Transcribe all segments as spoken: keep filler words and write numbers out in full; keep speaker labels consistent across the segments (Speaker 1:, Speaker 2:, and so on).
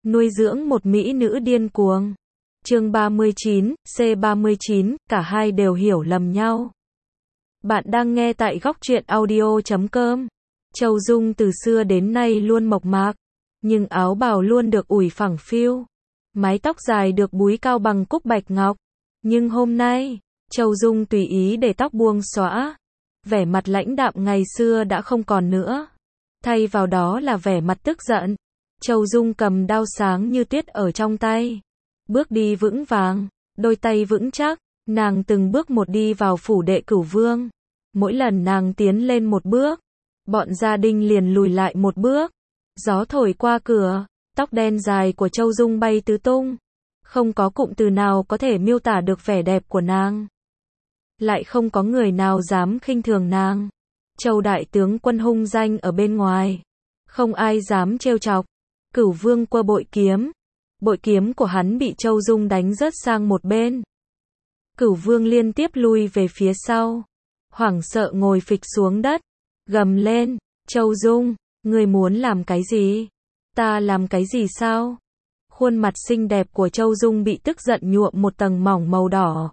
Speaker 1: Nuôi dưỡng một mỹ nữ điên cuồng. Chương ba mươi chín, C ba mươi chín, cả hai đều hiểu lầm nhau. Bạn đang nghe tại góc truyện audio chấm com. Châu Dung từ xưa đến nay luôn mộc mạc, nhưng áo bào luôn được ủi phẳng phiu. Mái tóc dài được búi cao bằng cúc bạch ngọc. Nhưng hôm nay, Châu Dung tùy ý để tóc buông xõa. Vẻ mặt lãnh đạm ngày xưa đã không còn nữa. Thay vào đó là vẻ mặt tức giận. Châu Dung cầm đao sáng như tuyết ở trong tay. Bước đi vững vàng, đôi tay vững chắc, nàng từng bước một đi vào phủ đệ Cửu Vương. Mỗi lần nàng tiến lên một bước, bọn gia đình liền lùi lại một bước. Gió thổi qua cửa, tóc đen dài của Châu Dung bay tứ tung. Không có cụm từ nào có thể miêu tả được vẻ đẹp của nàng. Lại không có người nào dám khinh thường nàng. Châu đại tướng quân hung danh ở bên ngoài, không ai dám trêu chọc. Cửu Vương quơ bội kiếm, bội kiếm của hắn bị Châu Dung đánh rớt sang một bên. Cửu Vương liên tiếp lui về phía sau, hoảng sợ ngồi phịch xuống đất, gầm lên, Châu Dung, ngươi muốn làm cái gì? Ta làm cái gì sao? Khuôn mặt xinh đẹp của Châu Dung bị tức giận nhuộm một tầng mỏng màu đỏ.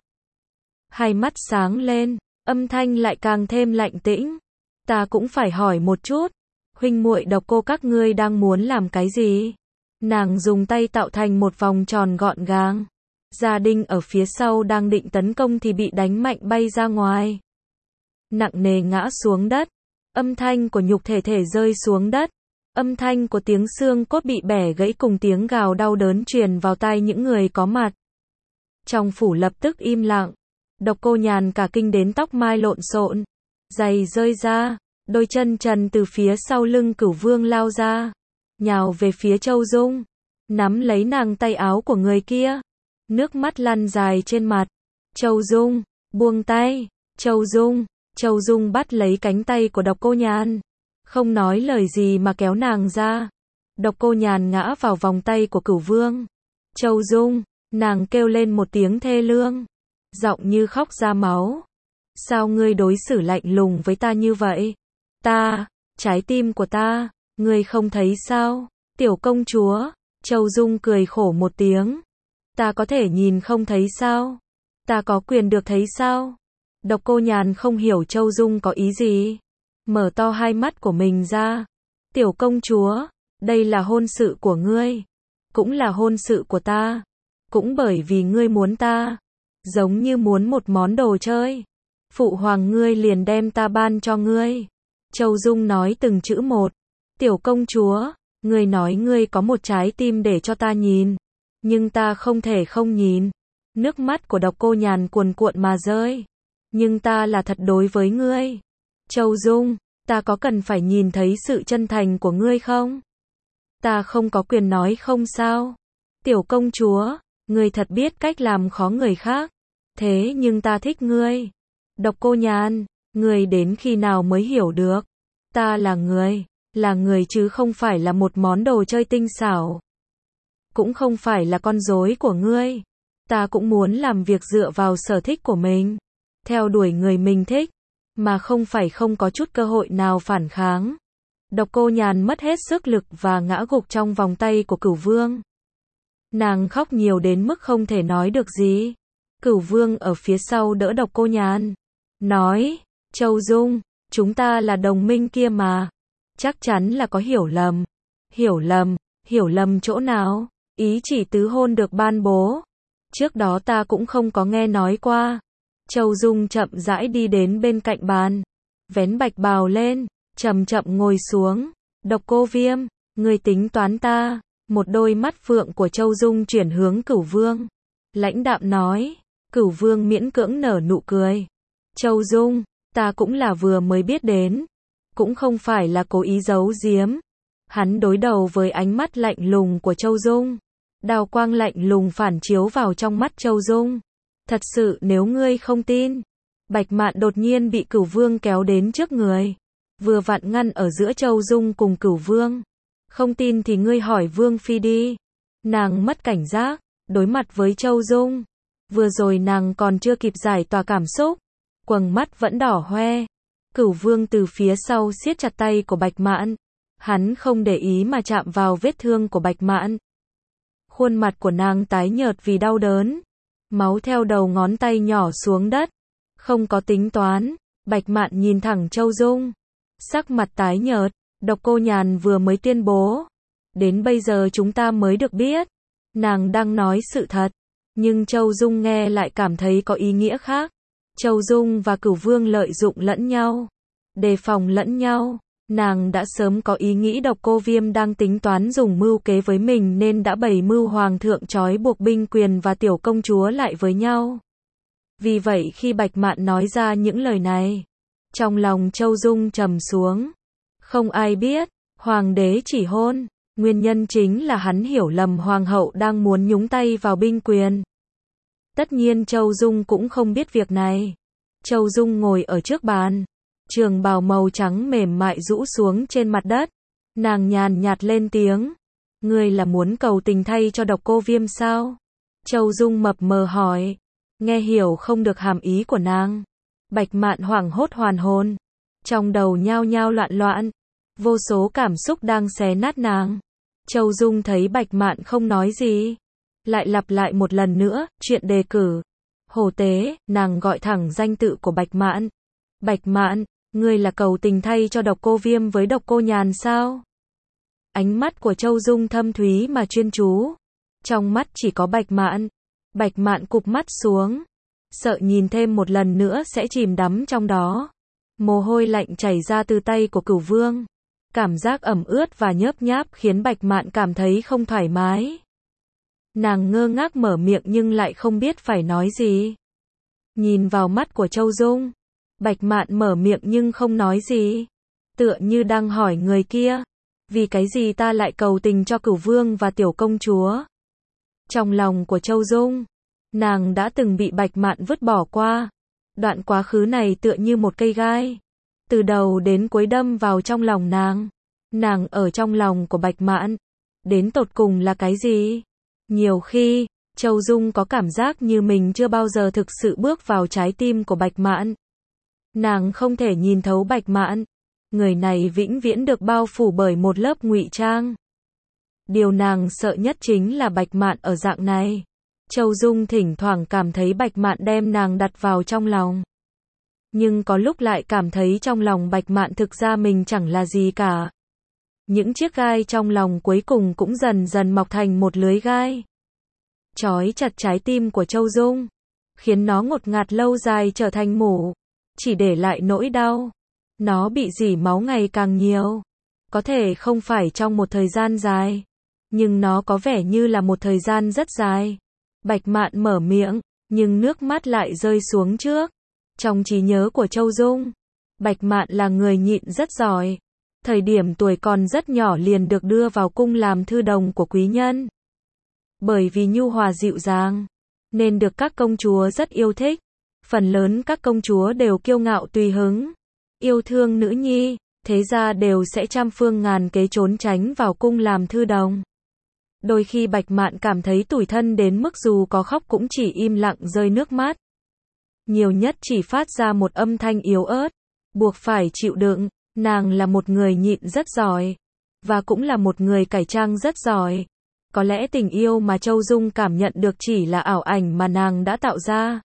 Speaker 1: Hai mắt sáng lên, âm thanh lại càng thêm lạnh tĩnh. Ta cũng phải hỏi một chút, huynh muội Độc Cô các ngươi đang muốn làm cái gì? Nàng dùng tay tạo thành một vòng tròn gọn gàng. Gia Đình ở phía sau đang định tấn công thì bị đánh mạnh bay ra ngoài. Nặng nề ngã xuống đất. Âm thanh của nhục thể thể rơi xuống đất. Âm thanh của tiếng xương cốt bị bẻ gãy cùng tiếng gào đau đớn truyền vào tai những người có mặt. Trong phủ lập tức im lặng. Độc Cô Nhàn cả kinh đến tóc mai lộn xộn, giày rơi ra, đôi chân trần từ phía sau lưng Cửu Vương lao ra, nhào về phía Châu Dung, nắm lấy nàng tay áo của người kia. Nước mắt lăn dài trên mặt. Châu Dung, buông tay. Châu Dung, Châu Dung bắt lấy cánh tay của Độc Cô Nhàn, không nói lời gì mà kéo nàng ra. Độc Cô Nhàn ngã vào vòng tay của Cửu Vương. Châu Dung, nàng kêu lên một tiếng thê lương, giọng như khóc ra máu. Sao ngươi đối xử lạnh lùng với ta như vậy? Ta, trái tim của ta, ngươi không thấy sao? Tiểu công chúa, Châu Dung cười khổ một tiếng. Ta có thể nhìn không thấy sao? Ta có quyền được thấy sao? Độc Cô Nhàn không hiểu Châu Dung có ý gì. Mở to hai mắt của mình ra. Tiểu công chúa, đây là hôn sự của ngươi. Cũng là hôn sự của ta. Cũng bởi vì ngươi muốn ta. Giống như muốn một món đồ chơi. Phụ hoàng ngươi liền đem ta ban cho ngươi. Châu Dung nói từng chữ một. Tiểu công chúa, ngươi nói ngươi có một trái tim để cho ta nhìn. Nhưng ta không thể không nhìn. Nước mắt của Độc Cô Nhàn cuồn cuộn mà rơi. Nhưng ta là thật đối với ngươi. Châu Dung, ta có cần phải nhìn thấy sự chân thành của ngươi không? Ta không có quyền nói không sao? Tiểu công chúa, ngươi thật biết cách làm khó người khác. Thế nhưng ta thích ngươi. Độc Cô Nhàn, ngươi đến khi nào mới hiểu được? Ta là người, là người chứ không phải là một món đồ chơi tinh xảo. Cũng không phải là con rối của ngươi. Ta cũng muốn làm việc dựa vào sở thích của mình. Theo đuổi người mình thích. Mà không phải không có chút cơ hội nào phản kháng. Độc Cô Nhàn mất hết sức lực và ngã gục trong vòng tay của Cửu Vương. Nàng khóc nhiều đến mức không thể nói được gì. Cửu Vương ở phía sau đỡ Độc Cô Nhàn. Nói, Châu Dung, chúng ta là đồng minh kia mà. Chắc chắn là có hiểu lầm. Hiểu lầm, hiểu lầm chỗ nào? Ý chỉ tứ hôn được ban bố. Trước đó ta cũng không có nghe nói qua. Châu Dung chậm rãi đi đến bên cạnh bàn. Vén bạch bào lên, chậm chậm ngồi xuống. Độc Cô Viêm, ngươi tính toán ta. Một đôi mắt phượng của Châu Dung chuyển hướng Cửu Vương. Lãnh đạm nói. Cửu Vương miễn cưỡng nở nụ cười. Châu Dung, ta cũng là vừa mới biết đến. Cũng không phải là cố ý giấu giếm. Hắn đối đầu với ánh mắt lạnh lùng của Châu Dung. Đào quang lạnh lùng phản chiếu vào trong mắt Châu Dung. Thật sự nếu ngươi không tin. Bạch Mạn đột nhiên bị Cửu Vương kéo đến trước người. Vừa vặn ngăn ở giữa Châu Dung cùng Cửu Vương. Không tin thì ngươi hỏi Vương Phi đi. Nàng mất cảnh giác, đối mặt với Châu Dung. Vừa rồi nàng còn chưa kịp giải tỏa cảm xúc. Quầng mắt vẫn đỏ hoe. Cửu Vương từ phía sau siết chặt tay của Bạch Mạn. Hắn không để ý mà chạm vào vết thương của Bạch Mạn. Khuôn mặt của nàng tái nhợt vì đau đớn. Máu theo đầu ngón tay nhỏ xuống đất. Không có tính toán. Bạch Mạn nhìn thẳng Châu Dung. Sắc mặt tái nhợt. Độc Cô Nhàn vừa mới tuyên bố. Đến bây giờ chúng ta mới được biết. Nàng đang nói sự thật. Nhưng Châu Dung nghe lại cảm thấy có ý nghĩa khác. Châu Dung và Cửu Vương lợi dụng lẫn nhau. Đề phòng lẫn nhau. Nàng đã sớm có ý nghĩ Độc Cô Viêm đang tính toán dùng mưu kế với mình nên đã bày mưu hoàng thượng trói buộc binh quyền và tiểu công chúa lại với nhau. Vì vậy khi Bạch Mạn nói ra những lời này, trong lòng Châu Dung trầm xuống. Không ai biết, hoàng đế chỉ hôn, nguyên nhân chính là hắn hiểu lầm hoàng hậu đang muốn nhúng tay vào binh quyền. Tất nhiên Châu Dung cũng không biết việc này. Châu Dung ngồi ở trước bàn, trường bào màu trắng mềm mại rũ xuống trên mặt đất. Nàng nhàn nhạt lên tiếng. Ngươi là muốn cầu tình thay cho Độc Cô Viêm sao? Châu Dung mập mờ hỏi. Nghe hiểu không được hàm ý của nàng. Bạch Mạn hoảng hốt hoàn hồn. Trong đầu nhao nhao loạn loạn. Vô số cảm xúc đang xé nát nàng. Châu Dung thấy Bạch Mạn không nói gì. Lại lặp lại một lần nữa, chuyện đề cử. Hồ Tế, nàng gọi thẳng danh tự của Bạch Mạn. Bạch Mạn, ngươi là cầu tình thay cho Độc Cô Viêm với Độc Cô Nhàn sao? Ánh mắt của Châu Dung thâm thúy mà chuyên chú. Trong mắt chỉ có Bạch Mạn. Bạch Mạn cụp mắt xuống. Sợ nhìn thêm một lần nữa sẽ chìm đắm trong đó. Mồ hôi lạnh chảy ra từ tay của Cửu Vương. Cảm giác ẩm ướt và nhớp nháp khiến Bạch Mạn cảm thấy không thoải mái. Nàng ngơ ngác mở miệng nhưng lại không biết phải nói gì. Nhìn vào mắt của Châu Dung. Bạch Mạn mở miệng nhưng không nói gì. Tựa như đang hỏi người kia. Vì cái gì ta lại cầu tình cho Cửu Vương và tiểu công chúa? Trong lòng của Châu Dung, nàng đã từng bị Bạch Mạn vứt bỏ qua. Đoạn quá khứ này tựa như một cây gai. Từ đầu đến cuối đâm vào trong lòng nàng. Nàng ở trong lòng của Bạch Mạn. Đến tột cùng là cái gì? Nhiều khi, Châu Dung có cảm giác như mình chưa bao giờ thực sự bước vào trái tim của Bạch Mạn. Nàng không thể nhìn thấu Bạch Mạn. Người này vĩnh viễn được bao phủ bởi một lớp ngụy trang. Điều nàng sợ nhất chính là Bạch Mạn ở dạng này. Châu Dung thỉnh thoảng cảm thấy Bạch Mạn đem nàng đặt vào trong lòng. Nhưng có lúc lại cảm thấy trong lòng Bạch Mạn thực ra mình chẳng là gì cả. Những chiếc gai trong lòng cuối cùng cũng dần dần mọc thành một lưới gai. Trói chặt trái tim của Châu Dung. Khiến nó ngột ngạt lâu dài trở thành mủ. Chỉ để lại nỗi đau. Nó bị rỉ máu ngày càng nhiều. Có thể không phải trong một thời gian dài. Nhưng nó có vẻ như là một thời gian rất dài. Bạch Mạn mở miệng. Nhưng nước mắt lại rơi xuống trước. Trong trí nhớ của Châu Dung, Bạch Mạn là người nhịn rất giỏi. Thời điểm tuổi còn rất nhỏ liền được đưa vào cung làm thư đồng của quý nhân. Bởi vì nhu hòa dịu dàng, nên được các công chúa rất yêu thích. Phần lớn các công chúa đều kiêu ngạo tùy hứng, yêu thương nữ nhi, thế ra đều sẽ trăm phương ngàn kế trốn tránh vào cung làm thư đồng. Đôi khi Bạch Mạn cảm thấy tủi thân đến mức dù có khóc cũng chỉ im lặng rơi nước mắt. Nhiều nhất chỉ phát ra một âm thanh yếu ớt, buộc phải chịu đựng. Nàng là một người nhịn rất giỏi, và cũng là một người cải trang rất giỏi. Có lẽ tình yêu mà Châu Dung cảm nhận được chỉ là ảo ảnh mà nàng đã tạo ra.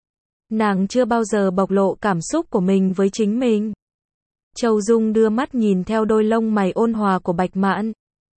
Speaker 1: Nàng chưa bao giờ bộc lộ cảm xúc của mình với chính mình. Châu Dung đưa mắt nhìn theo đôi lông mày ôn hòa của Bạch Mạn.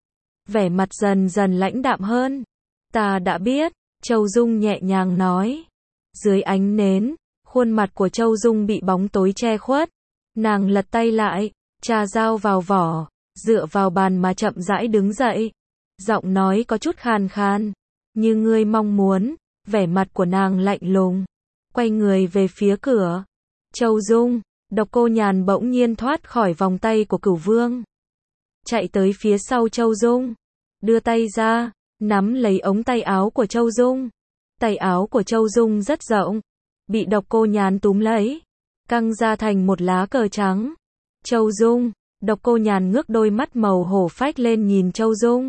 Speaker 1: Vẻ mặt dần dần lãnh đạm hơn. Ta đã biết, Châu Dung nhẹ nhàng nói. Dưới ánh nến, khuôn mặt của Châu Dung bị bóng tối che khuất. Nàng lật tay lại, trà dao vào vỏ, dựa vào bàn mà chậm rãi đứng dậy. Giọng nói có chút khàn khàn. Như ngươi mong muốn, vẻ mặt của nàng lạnh lùng. Quay người về phía cửa. Châu Dung, Độc Cô Nhàn bỗng nhiên thoát khỏi vòng tay của Cửu Vương. Chạy tới phía sau Châu Dung. Đưa tay ra, nắm lấy ống tay áo của Châu Dung. Tay áo của Châu Dung rất rộng. Bị Độc Cô Nhàn túm lấy. Căng ra thành một lá cờ trắng. Châu Dung, Độc Cô Nhàn ngước đôi mắt màu hổ phách lên nhìn Châu Dung.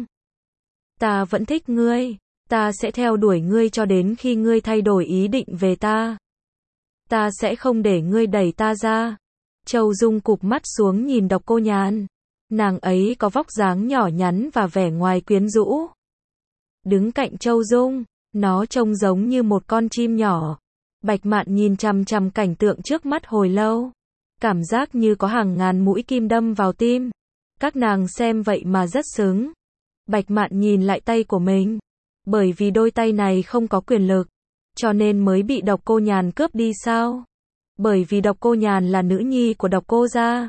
Speaker 1: Ta vẫn thích ngươi. Ta sẽ theo đuổi ngươi cho đến khi ngươi thay đổi ý định về ta. Ta sẽ không để ngươi đẩy ta ra. Châu Dung cụp mắt xuống nhìn Độc Cô Nhàn. Nàng ấy có vóc dáng nhỏ nhắn và vẻ ngoài quyến rũ. đứng cạnh Châu Dung, nó trông giống như một con chim nhỏ. Bạch Mạn nhìn chằm chằm cảnh tượng trước mắt hồi lâu, cảm giác như có hàng ngàn mũi kim đâm vào tim. Các nàng xem vậy mà rất sướng. Bạch Mạn nhìn lại tay của mình, bởi vì đôi tay này không có quyền lực, cho nên mới bị Độc Cô Nhàn cướp đi sao? Bởi vì Độc Cô Nhàn là nữ nhi của Độc Cô gia,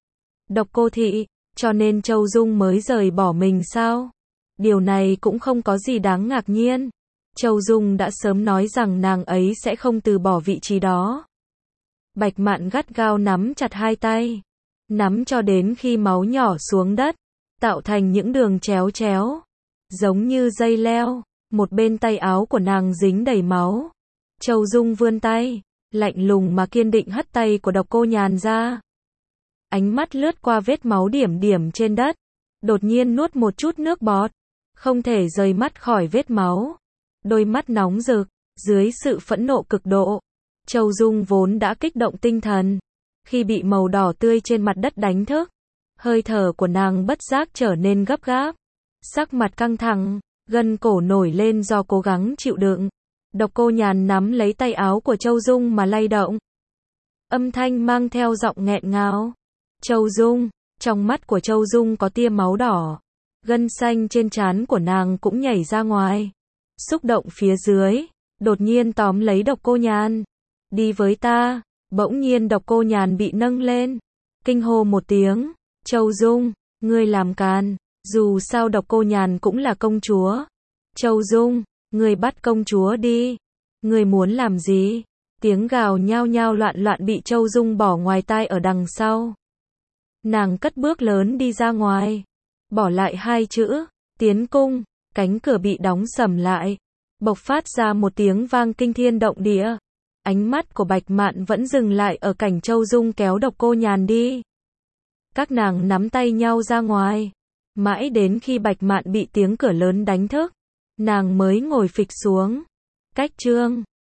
Speaker 1: Độc Cô thị, cho nên Châu Dung mới rời bỏ mình sao? Điều này cũng không có gì đáng ngạc nhiên. Châu Dung đã sớm nói rằng nàng ấy sẽ không từ bỏ vị trí đó. Bạch Mạn gắt gao nắm chặt hai tay, nắm cho đến khi máu nhỏ xuống đất, tạo thành những đường chéo chéo, giống như dây leo. Một bên tay áo của nàng dính đầy máu. Châu Dung vươn tay, lạnh lùng mà kiên định hất tay của Độc Cô Nhàn ra. Ánh mắt lướt qua vết máu điểm điểm trên đất, đột nhiên nuốt một chút nước bọt, không thể rời mắt khỏi vết máu. Đôi mắt nóng rực, dưới sự phẫn nộ cực độ. Châu Dung vốn đã kích động tinh thần, khi bị màu đỏ tươi trên mặt đất đánh thức, hơi thở của nàng bất giác trở nên gấp gáp, sắc mặt căng thẳng, gân cổ nổi lên do cố gắng chịu đựng. Độc Cô Nhàn nắm lấy tay áo của Châu Dung mà lay động. Âm thanh mang theo giọng nghẹn ngào. Châu Dung, trong mắt của Châu Dung có tia máu đỏ, gân xanh trên trán của nàng cũng nhảy ra ngoài. Xúc động phía dưới, đột nhiên tóm lấy Độc Cô Nhàn. Đi với ta. Bỗng nhiên Độc Cô Nhàn bị nâng lên, kinh hô một tiếng. Châu Dung, ngươi làm càn. Dù sao Độc Cô Nhàn cũng là công chúa. Châu Dung, ngươi bắt công chúa đi. Ngươi muốn làm gì? Tiếng gào nhao nhao loạn loạn bị Châu Dung bỏ ngoài tai ở đằng sau. Nàng cất bước lớn đi ra ngoài, bỏ lại hai chữ, tiến cung. Cánh cửa bị đóng sầm lại, bộc phát ra một tiếng vang kinh thiên động địa. Ánh mắt của Bạch Mạn vẫn dừng lại ở cảnh Châu Dung kéo Độc Cô Nhàn đi. Các nàng nắm tay nhau ra ngoài, mãi đến khi Bạch Mạn bị tiếng cửa lớn đánh thức, nàng mới ngồi phịch xuống. Cách chương